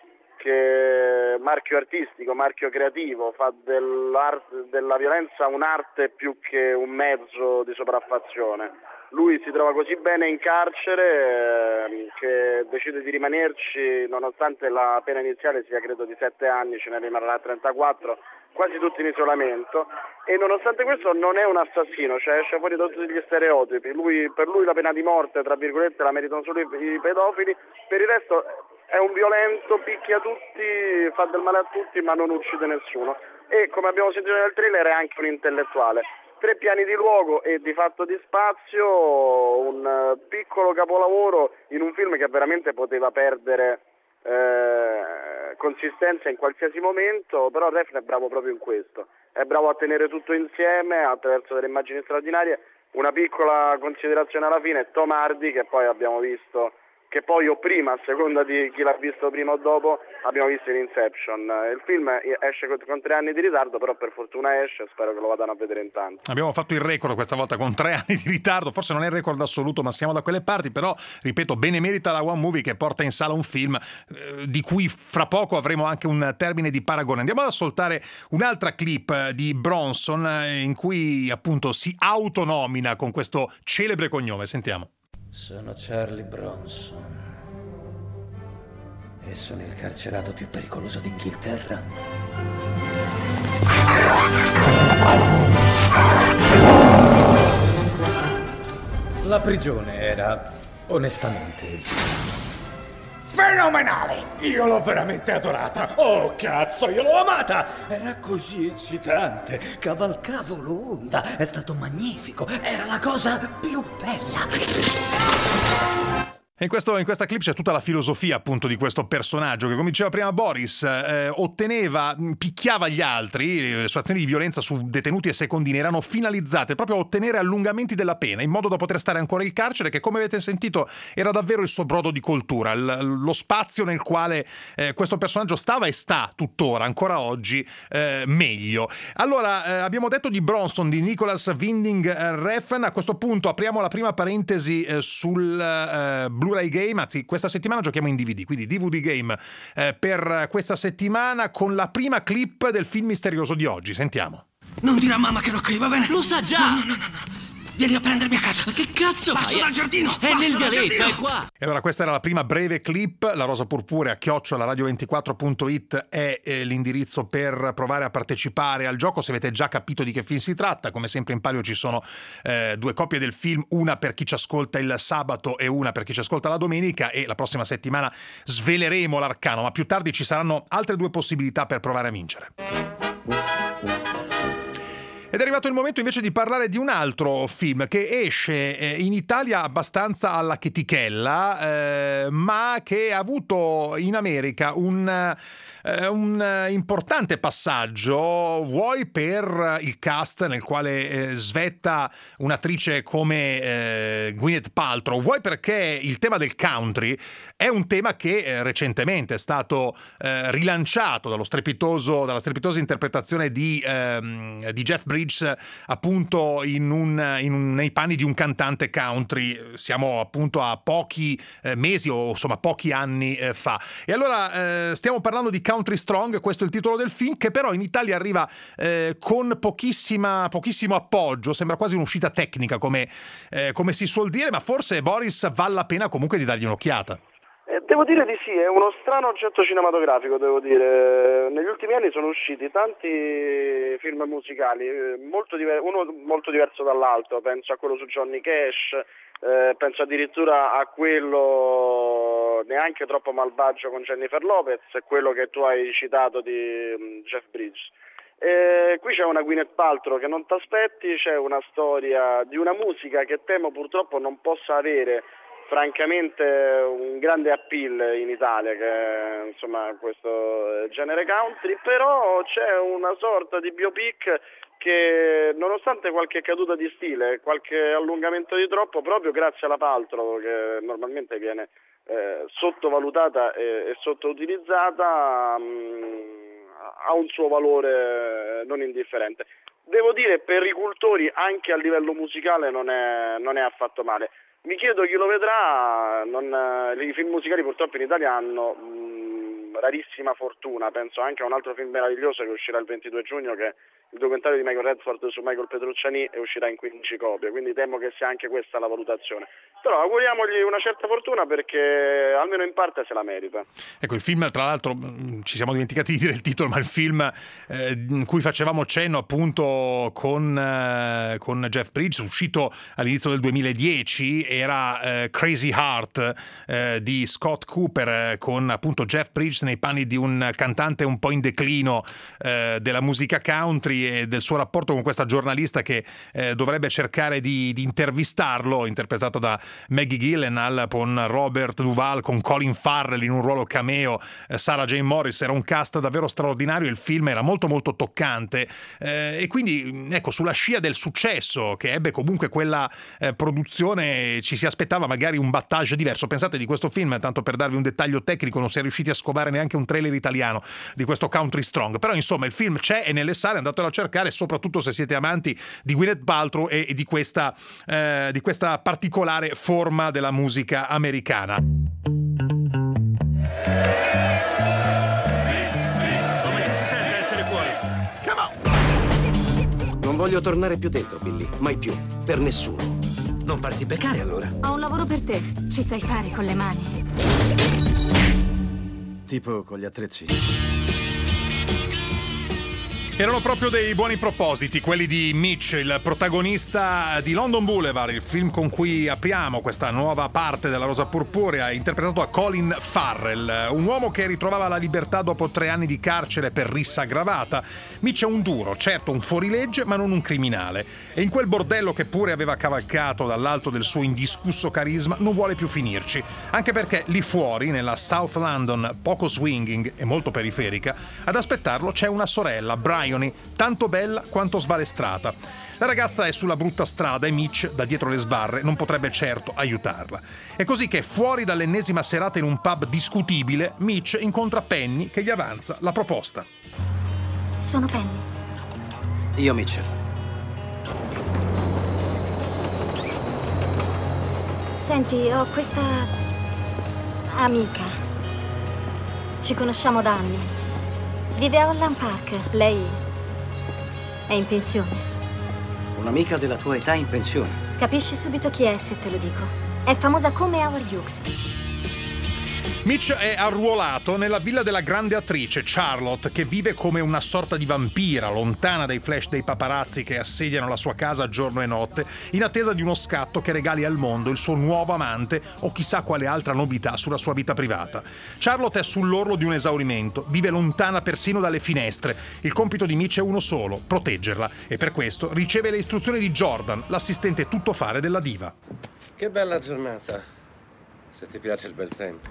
che marchio artistico, marchio creativo, fa della violenza un'arte più che un mezzo di sopraffazione. Lui si trova così bene in carcere eh, che decide di rimanerci nonostante la pena iniziale sia credo di sette anni, ce ne rimarrà trentaquattro, quasi tutti in isolamento, e nonostante questo non è un assassino, cioè esce fuori da tutti gli stereotipi. Lui, per lui la pena di morte, tra virgolette, la meritano solo i, i pedofili, per il resto è un violento, picchia tutti, fa del male a tutti ma non uccide nessuno, e come abbiamo sentito nel trailer è anche un intellettuale. Tre piani di luogo e di fatto di spazio, un piccolo capolavoro in un film che veramente poteva perdere eh, consistenza in qualsiasi momento, però Refn è bravo proprio in questo, è bravo a tenere tutto insieme attraverso delle immagini straordinarie. Una piccola considerazione alla fine: Tom Hardy, che poi abbiamo visto, che poi o prima, a seconda di chi l'ha visto prima o dopo, abbiamo visto in Inception. Il film esce con, con tre anni di ritardo, però per fortuna esce, spero che lo vadano a vedere in tanti. Abbiamo fatto il record questa volta con tre anni di ritardo, forse non è il record assoluto, ma siamo da quelle parti, però ripeto, benemerita la One Movie che porta in sala un film eh, di cui fra poco avremo anche un termine di paragone. Andiamo ad ascoltare un'altra clip di Bronson eh, in cui appunto si autonomina con questo celebre cognome. Sentiamo. Sono Charlie Bronson e sono il carcerato più pericoloso d'Inghilterra. La prigione era, onestamente, fenomenale! Io l'ho veramente adorata! Oh, cazzo, io l'ho amata! Era così eccitante! Cavalcavo l'onda! È stato magnifico! Era la cosa più bella! In, questo, in questa clip c'è tutta la filosofia appunto di questo personaggio che, come diceva prima Boris, eh, otteneva, picchiava gli altri. Le sue azioni di violenza su detenuti e secondini erano finalizzate proprio a ottenere allungamenti della pena in modo da poter stare ancora in carcere, che come avete sentito era davvero il suo brodo di coltura, l- lo spazio nel quale eh, questo personaggio stava e sta tuttora, ancora oggi, eh, meglio. Allora, eh, abbiamo detto di Bronson, di Nicholas Winding Refn. A questo punto apriamo la prima parentesi eh, sul eh, Blu-ray Game, anzi questa settimana giochiamo in D V D, quindi D V D Game eh, per questa settimana con la prima clip del film misterioso di oggi. Sentiamo. Non dirà mamma che ero qui, va bene? Lo sa già! No, no, no, no, no. Vieni a prendermi a casa. Che cazzo Passo fai? dal giardino! È Passo nel dal vialetto, giardino. è qua! E allora questa era la prima breve clip. La Rosa Purpurea chiocciola radio ventiquattro punto it è eh, l'indirizzo per provare a partecipare al gioco se avete già capito di che film si tratta. Come sempre in palio ci sono eh, due copie del film, una per chi ci ascolta il sabato e una per chi ci ascolta la domenica, e la prossima settimana sveleremo l'arcano, ma più tardi ci saranno altre due possibilità per provare a vincere. Ed è arrivato il momento invece di parlare di un altro film che esce eh, in Italia abbastanza alla chetichella, eh, ma che ha avuto in America un, eh, un importante passaggio, vuoi per il cast nel quale eh, svetta un'attrice come eh, Gwyneth Paltrow, vuoi perché il tema del country è un tema che eh, recentemente è stato eh, rilanciato dallo strepitoso, dalla strepitosa interpretazione di, ehm, di Jeff Bridges, appunto in un, in un, nei panni di un cantante country. Siamo appunto a pochi eh, mesi o insomma pochi anni eh, fa. E allora eh, stiamo parlando di Country Strong, questo è il titolo del film, che però in Italia arriva eh, con pochissima, pochissimo appoggio, sembra quasi un'uscita tecnica come, eh, come si suol dire, ma forse Boris vale la pena comunque di dargli un'occhiata. Eh, devo dire di sì, è uno strano oggetto cinematografico, devo dire. Negli ultimi anni sono usciti tanti film musicali, molto diver- uno molto diverso dall'altro, penso a quello su Johnny Cash, eh, penso addirittura a quello neanche troppo malvagio con Jennifer Lopez, e quello che tu hai citato di um, Jeff Bridges. E qui c'è una Gwyneth Paltrow che non ti aspetti, c'è una storia di una musica che temo purtroppo non possa avere francamente un grande appeal in Italia, che insomma questo genere country, però c'è una sorta di biopic che, nonostante qualche caduta di stile, qualche allungamento di troppo, proprio grazie alla Paltrow, che normalmente viene eh, sottovalutata e, e sottoutilizzata, mh, ha un suo valore non indifferente. Devo dire, per i cultori anche a livello musicale non è, non è affatto male. Mi chiedo chi lo vedrà, non, i film musicali purtroppo in Italia hanno mh, rarissima fortuna, penso anche a un altro film meraviglioso che uscirà il ventidue giugno, che è il documentario di Michael Redford su Michael Petrucciani, e uscirà in quindici copie, quindi temo che sia anche questa la valutazione. Però auguriamogli una certa fortuna, perché almeno in parte se la merita. Ecco, il film, tra l'altro, ci siamo dimenticati di dire il titolo, ma il film eh, in cui facevamo cenno appunto con, eh, con Jeff Bridges, uscito all'inizio del duemiladieci, era eh, Crazy Heart eh, di Scott Cooper, eh, con appunto Jeff Bridges nei panni di un cantante un po' in declino eh, della musica country, e del suo rapporto con questa giornalista che eh, dovrebbe cercare di, di intervistarlo, interpretato da Maggie Gyllenhaal, con Robert Duvall, con Colin Farrell in un ruolo cameo, eh, Sarah Jane Morris. Era un cast davvero straordinario, il film era molto molto toccante, eh, e quindi ecco, sulla scia del successo che ebbe comunque quella eh, produzione, ci si aspettava magari un battage diverso. Pensate, di questo film, tanto per darvi un dettaglio tecnico, non si è riusciti a scovare neanche un trailer italiano di questo Country Strong, però insomma il film c'è, è nelle sale, andatelo a cercare, soprattutto se siete amanti di Gwyneth Paltrow e di questa, eh, di questa particolare forma della musica americana. Come ci si sente essere fuori? Come on! Non voglio tornare più dentro, Billy, mai più, per nessuno. Non farti peccare allora. Ho un lavoro per te, ci sai fare con le mani. Tipo con gli attrezzi. Erano proprio dei buoni propositi quelli di Mitch, il protagonista di London Boulevard, il film con cui apriamo questa nuova parte della Rosa Purpurea, interpretato da Colin Farrell, un uomo che ritrovava la libertà dopo tre anni di carcere per rissa aggravata. Mitch è un duro, certo un fuorilegge, ma non un criminale, e in quel bordello che pure aveva cavalcato dall'alto del suo indiscusso carisma non vuole più finirci, anche perché lì fuori, nella South London poco swinging e molto periferica, ad aspettarlo c'è una sorella, Brian, tanto bella quanto sbalestrata. La ragazza è sulla brutta strada e Mitch, da dietro le sbarre, non potrebbe certo aiutarla. È così che, fuori dall'ennesima serata in un pub discutibile, Mitch incontra Penny, che gli avanza la proposta. Sono Penny. Io Mitch. Senti, ho questa amica. Ci conosciamo da anni. Vive a Holland Park. Lei è in pensione. Un'amica della tua età in pensione. Capisci subito chi è se te lo dico. È famosa come Howard Hughes. Mitch è arruolato nella villa della grande attrice Charlotte, che vive come una sorta di vampira, lontana dai flash dei paparazzi che assediano la sua casa giorno e notte, in attesa di uno scatto che regali al mondo il suo nuovo amante o chissà quale altra novità sulla sua vita privata. Charlotte è sull'orlo di un esaurimento, vive lontana persino dalle finestre. Il compito di Mitch è uno solo: proteggerla, e per questo riceve le istruzioni di Jordan, l'assistente tuttofare della diva. Che bella giornata. Se ti piace il bel tempo.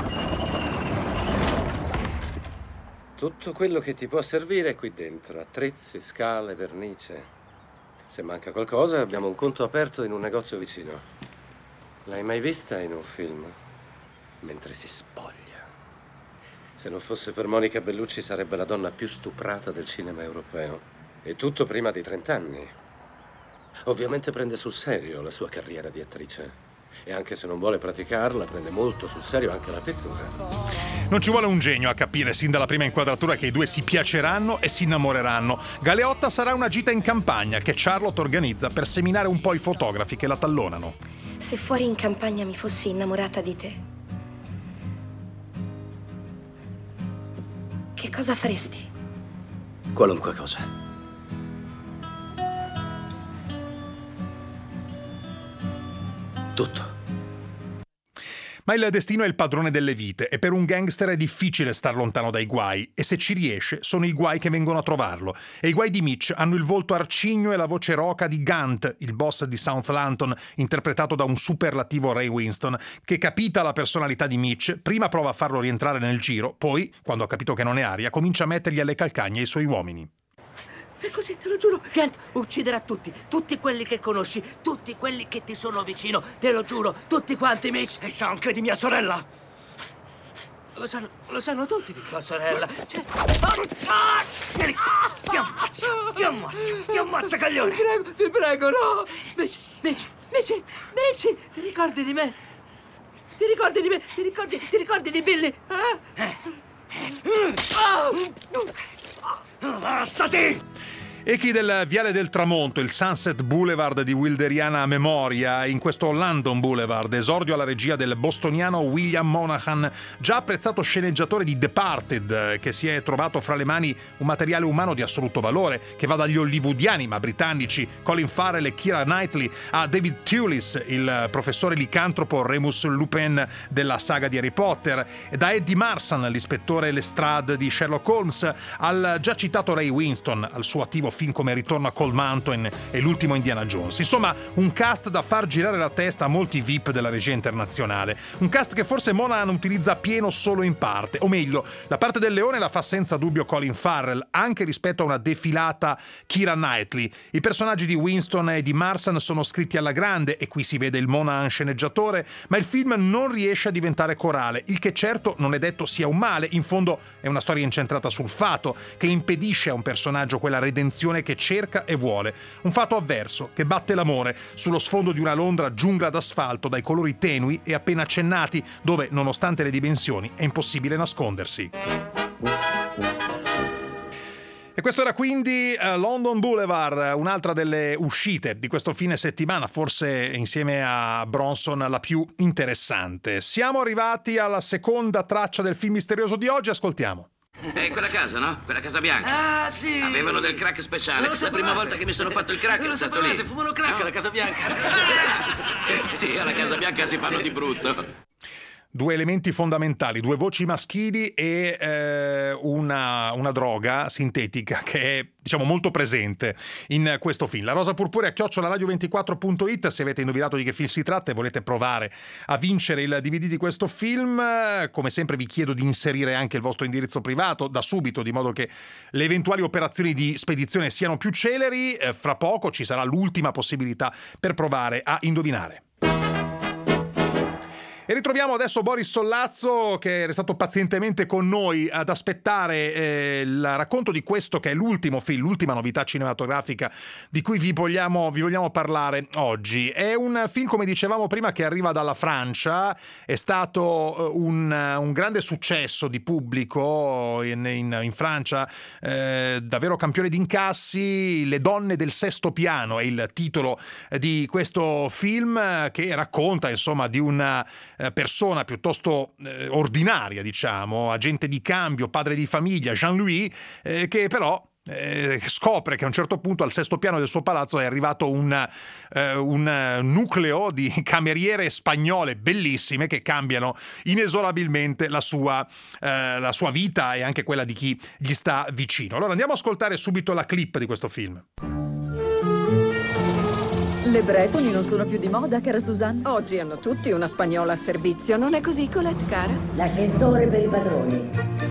Tutto quello che ti può servire è qui dentro. Attrezzi, scale, vernice. Se manca qualcosa, abbiamo un conto aperto in un negozio vicino. L'hai mai vista in un film? Mentre si spoglia. Se non fosse per Monica Bellucci sarebbe la donna più stuprata del cinema europeo. E tutto prima di trent'anni. Ovviamente prende sul serio la sua carriera di attrice. E anche se non vuole praticarla, prende molto sul serio anche la pittura. Non ci vuole un genio a capire sin dalla prima inquadratura che i due si piaceranno e si innamoreranno. Galeotta sarà una gita in campagna che Charlotte organizza per seminare un po' i fotografi che la tallonano. Se fuori in campagna mi fossi innamorata di te, che cosa faresti? Qualunque cosa. Tutto. Ma il destino è il padrone delle vite e per un gangster è difficile star lontano dai guai, e se ci riesce sono i guai che vengono a trovarlo. E i guai di Mitch hanno il volto arcigno e la voce roca di Gant, il boss di Southampton, interpretato da un superlativo Ray Winstone, che, capita la personalità di Mitch, prima prova a farlo rientrare nel giro, poi, quando ha capito che non è aria, comincia a mettergli alle calcagna i suoi uomini. E così, te lo giuro, Gant ucciderà tutti, tutti quelli che conosci, tutti quelli che ti sono vicino, te lo giuro, tutti quanti, Mitch. E sa anche di mia sorella. Lo sanno, lo sanno tutti di tua sorella. Cioè... Ah! Vieni, ti ammazzo, ti ammazzo, ti ammazzo, caglione. Ti prego, ti prego, no. Mitch, Mitch, Mitch, Mitch, ti ricordi di me? Ti ricordi di me? Ti ricordi, ti ricordi di Billy? Eh? Eh. Oh! Alzati! Echi del Viale del Tramonto, il Sunset Boulevard di Wilderiana memoria, in questo London Boulevard, esordio alla regia del bostoniano William Monahan, già apprezzato sceneggiatore di Departed, che si è trovato fra le mani un materiale umano di assoluto valore, che va dagli hollywoodiani ma britannici Colin Farrell e Keira Knightley a David Thewlis, il professore licantropo Remus Lupin della saga di Harry Potter, e da Eddie Marsan, l'ispettore Lestrade di Sherlock Holmes, al già citato Ray Winstone, al suo attivo film come Ritorno a Cold Mountain e l'ultimo Indiana Jones. Insomma, un cast da far girare la testa a molti V I P della regia internazionale. Un cast che forse Monahan utilizza pieno solo in parte, o meglio, la parte del leone la fa senza dubbio Colin Farrell, anche rispetto a una defilata Keira Knightley. I personaggi di Winston e di Marsan sono scritti alla grande, e qui si vede il Monahan sceneggiatore, ma il film non riesce a diventare corale, il che certo non è detto sia un male. In fondo è una storia incentrata sul fato, che impedisce a un personaggio quella redenzione che cerca e vuole. Un fato avverso che batte l'amore sullo sfondo di una Londra giungla d'asfalto dai colori tenui e appena accennati, dove, nonostante le dimensioni, è impossibile nascondersi. E questo era quindi uh, London Boulevard, un'altra delle uscite di questo fine settimana, forse insieme a Bronson la più interessante. Siamo arrivati alla seconda traccia del film misterioso di oggi, ascoltiamo. È quella casa, no? Quella casa bianca. Ah, sì! Avevano del crack speciale. La prima volta che mi sono fatto il crack è stato lì. Fumano crack alla Casa Bianca. Sì, alla Casa Bianca si fanno di brutto. Due elementi fondamentali, due voci maschili e eh, una, una droga sintetica che è, diciamo, molto presente in questo film. La Rosa Purpurea chiocciola radio ventiquattro punto it, se avete indovinato di che film si tratta e volete provare a vincere il D V D di questo film, come sempre vi chiedo di inserire anche il vostro indirizzo privato da subito, di modo che le eventuali operazioni di spedizione siano più celeri. Eh, fra poco ci sarà l'ultima possibilità per provare a indovinare. E ritroviamo adesso Boris Sollazzo, che è stato pazientemente con noi ad aspettare eh, il racconto di questo che è l'ultimo film, l'ultima novità cinematografica di cui vi vogliamo, vi vogliamo parlare oggi. È un film, come dicevamo prima, che arriva dalla Francia, è stato un, un grande successo di pubblico in, in, in Francia, eh, davvero campione di incassi. Le donne del sesto piano è il titolo di questo film, che racconta insomma di una persona piuttosto eh, ordinaria, diciamo, agente di cambio, padre di famiglia, Jean-Louis, eh, che però eh, scopre che a un certo punto al sesto piano del suo palazzo è arrivato un, eh, un nucleo di cameriere spagnole bellissime che cambiano inesorabilmente la sua, eh, la sua vita e anche quella di chi gli sta vicino. Allora andiamo a ascoltare subito la clip di questo film. Le bretoni non sono più di moda, cara Susanna? Oggi hanno tutti una spagnola a servizio, non è così, Colette, cara? L'ascensore per i padroni.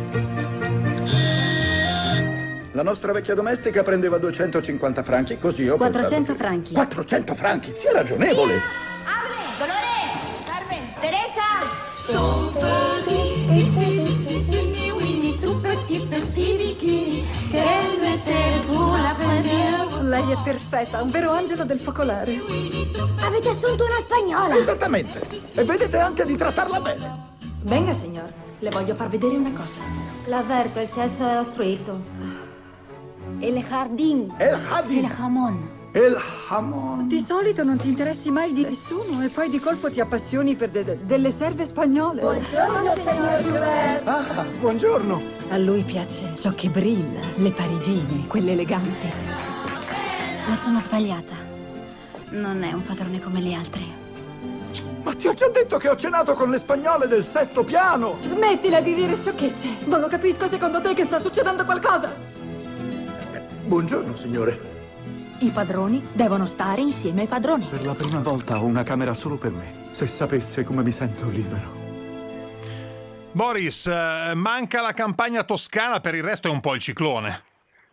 La nostra vecchia domestica prendeva duecentocinquanta franchi, così ho quattrocento pensato che... franchi. quattrocento franchi, sia ragionevole. Apri! Dolores! Carmen! Teresa! Lei è perfetta, un vero angelo del focolare. Avete assunto una spagnola? Esattamente. E vedete anche di trattarla bene. Venga, signor, le voglio far vedere una cosa. L'avverto, il cesso è ostruito. Il jardín. El jardín. Il jamón. El jamón. Di solito non ti interessi mai di nessuno e poi di colpo ti appassioni per de- de- delle serve spagnole. Buongiorno, signor Joubert. Ah, buongiorno. A lui piace ciò che brilla, le parigine, quelle eleganti. Ma sono sbagliata. Non è un padrone come gli altri. Ma Ma ti ho già detto che ho cenato con le spagnole del sesto piano! Smettila di dire sciocchezze! Non lo capisco, secondo te che sta succedendo qualcosa? Buongiorno, signore. I padroni devono stare insieme ai padroni. Per la prima volta ho una camera solo per me. Se sapesse come mi sento libero. Boris, eh, manca la campagna toscana, per il resto è un po' il ciclone.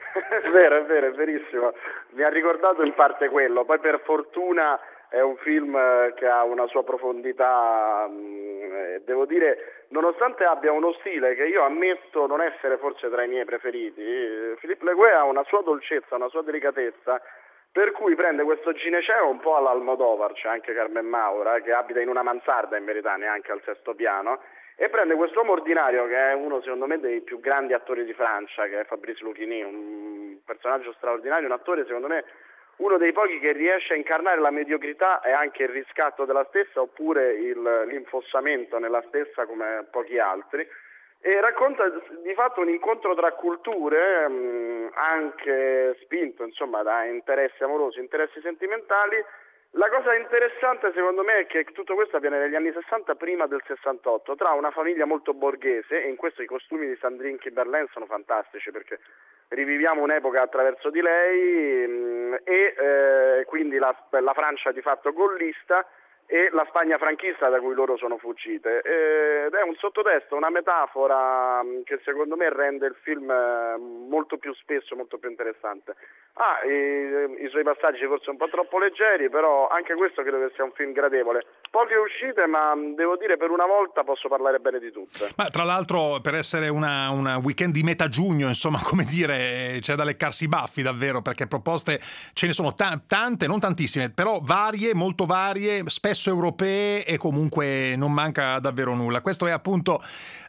È vero, è vero, è verissimo. Mi ha ricordato in parte quello. Poi per fortuna è un film che ha una sua profondità, mh, devo dire, nonostante abbia uno stile che io ammetto non essere forse tra i miei preferiti, Philippe Legué ha una sua dolcezza, una sua delicatezza, per cui prende questo gineceo un po' all'Almodovar, c'è anche Carmen Maura, che abita in una mansarda in verità, neanche al sesto piano, e prende quest'uomo ordinario che è uno secondo me dei più grandi attori di Francia, che è Fabrice Lucchini, un personaggio straordinario, un attore secondo me uno dei pochi che riesce a incarnare la mediocrità e anche il riscatto della stessa, oppure il, l'infossamento nella stessa come pochi altri, e racconta di fatto un incontro tra culture, mh, anche spinto insomma da interessi amorosi, interessi sentimentali. La cosa interessante secondo me è che tutto questo avviene negli anni sessanta, prima del sessantotto, tra una famiglia molto borghese, e in questo i costumi di Sandrine Kiberlin sono fantastici perché riviviamo un'epoca attraverso di lei, mh, e eh, quindi la, la Francia di fatto gollista e la Spagna franchista da cui loro sono fuggite. Ed è un sottotesto, una metafora mh, che secondo me rende il film eh, molto più spesso, molto più interessante. Ah, i, i suoi passaggi forse un po' troppo leggeri, però anche questo credo che sia un film gradevole. Poche uscite, ma devo dire per una volta posso parlare bene di tutte. Ma tra l'altro, per essere una, una weekend di metà giugno, insomma, come dire, c'è da leccarsi i baffi davvero, perché proposte ce ne sono ta- tante, non tantissime, però varie, molto varie, spesso europee, e comunque non manca davvero nulla. Questo è appunto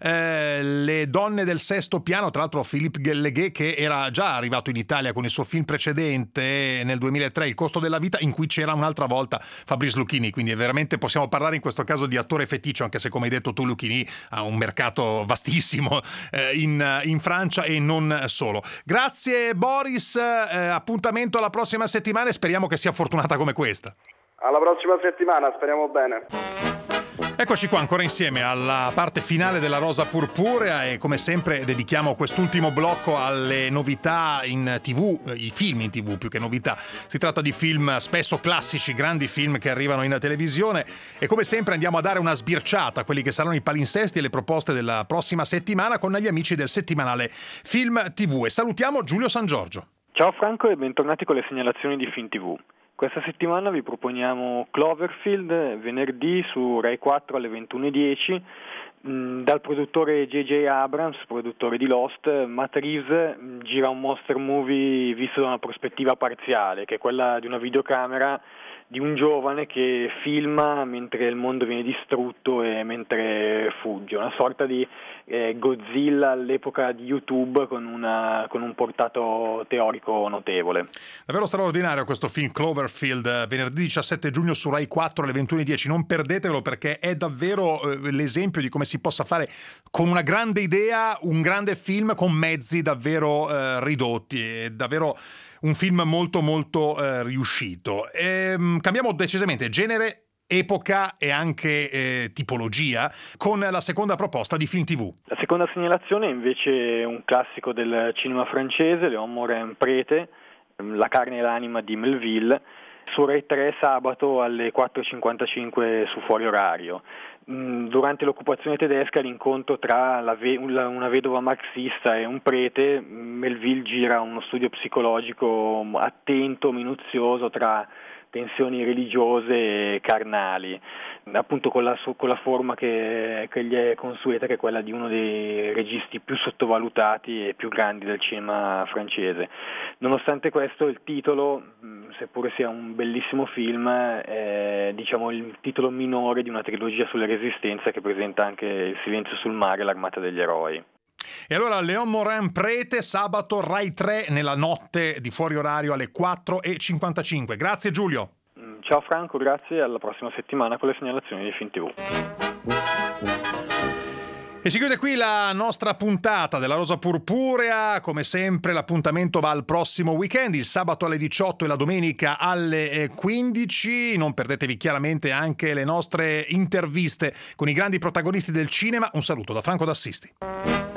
eh, Le donne del sesto piano, tra l'altro Philippe Legué, che era già arrivato in Italia con il suo film precedente nel duemilatré, Il costo della vita, in cui c'era un'altra volta Fabrice Lucchini, quindi veramente possiamo parlare in questo caso di attore feticcio, anche se come hai detto tu Lucchini ha un mercato vastissimo eh, in, in Francia e non solo. Grazie Boris, eh, appuntamento alla prossima settimana e speriamo che sia fortunata come questa. Alla prossima settimana, speriamo bene. Eccoci qua ancora insieme alla parte finale della Rosa Purpurea, e come sempre dedichiamo quest'ultimo blocco alle novità in tivù, i film in tivù più che novità. Si tratta di film spesso classici, grandi film che arrivano in televisione, e come sempre andiamo a dare una sbirciata a quelli che saranno i palinsesti e le proposte della prossima settimana con gli amici del settimanale Film tivù, e salutiamo Giulio San Giorgio. Ciao Franco e bentornati con le segnalazioni di Film tivù. Questa settimana vi proponiamo Cloverfield, venerdì su Rai quattro alle ventuno e dieci, mh, dal produttore J J Abrams, produttore di Lost. Matt Reeves mh, gira un monster movie visto da una prospettiva parziale, che è quella di una videocamera di un giovane che filma mentre il mondo viene distrutto e mentre fugge, una sorta di eh, Godzilla all'epoca di YouTube con, una, con un portato teorico notevole. Davvero straordinario questo film Cloverfield, venerdì diciassette giugno su Rai quattro alle ventuno e dieci, non perdetevelo perché è davvero eh, l'esempio di come si possa fare con una grande idea un grande film con mezzi davvero eh, ridotti, è davvero un film molto molto eh, riuscito. E, um, cambiamo decisamente genere, epoca e anche eh, tipologia con la seconda proposta di Film tivù. La seconda segnalazione è invece un classico del cinema francese, Léon Morin Prete, La carne e l'anima di Melville, su Rai tre sabato alle quattro e cinquantacinque su fuori orario. Durante l'occupazione tedesca, l'incontro tra la ve- una vedova marxista e un prete, Melville gira uno studio psicologico attento, minuzioso tra tensioni religiose e carnali, appunto con la, con la forma che, che gli è consueta, che è quella di uno dei registi più sottovalutati e più grandi del cinema francese. Nonostante questo, il titolo, seppure sia un bellissimo film, è diciamo il titolo minore di una trilogia sulla resistenza che presenta anche Il silenzio sul mare e L'Armata degli eroi. E allora Léon Morin Prete, sabato Rai tre nella notte di fuori orario alle quattro e cinquantacinque. Grazie Giulio. Ciao Franco, grazie, alla prossima settimana con le segnalazioni di Film tivù. E si chiude qui la nostra puntata della Rosa Purpurea. Come sempre l'appuntamento va al prossimo weekend, il sabato alle diciotto e la domenica alle quindici. Non perdetevi chiaramente anche le nostre interviste con i grandi protagonisti del cinema. Un saluto da Franco D'Assisti.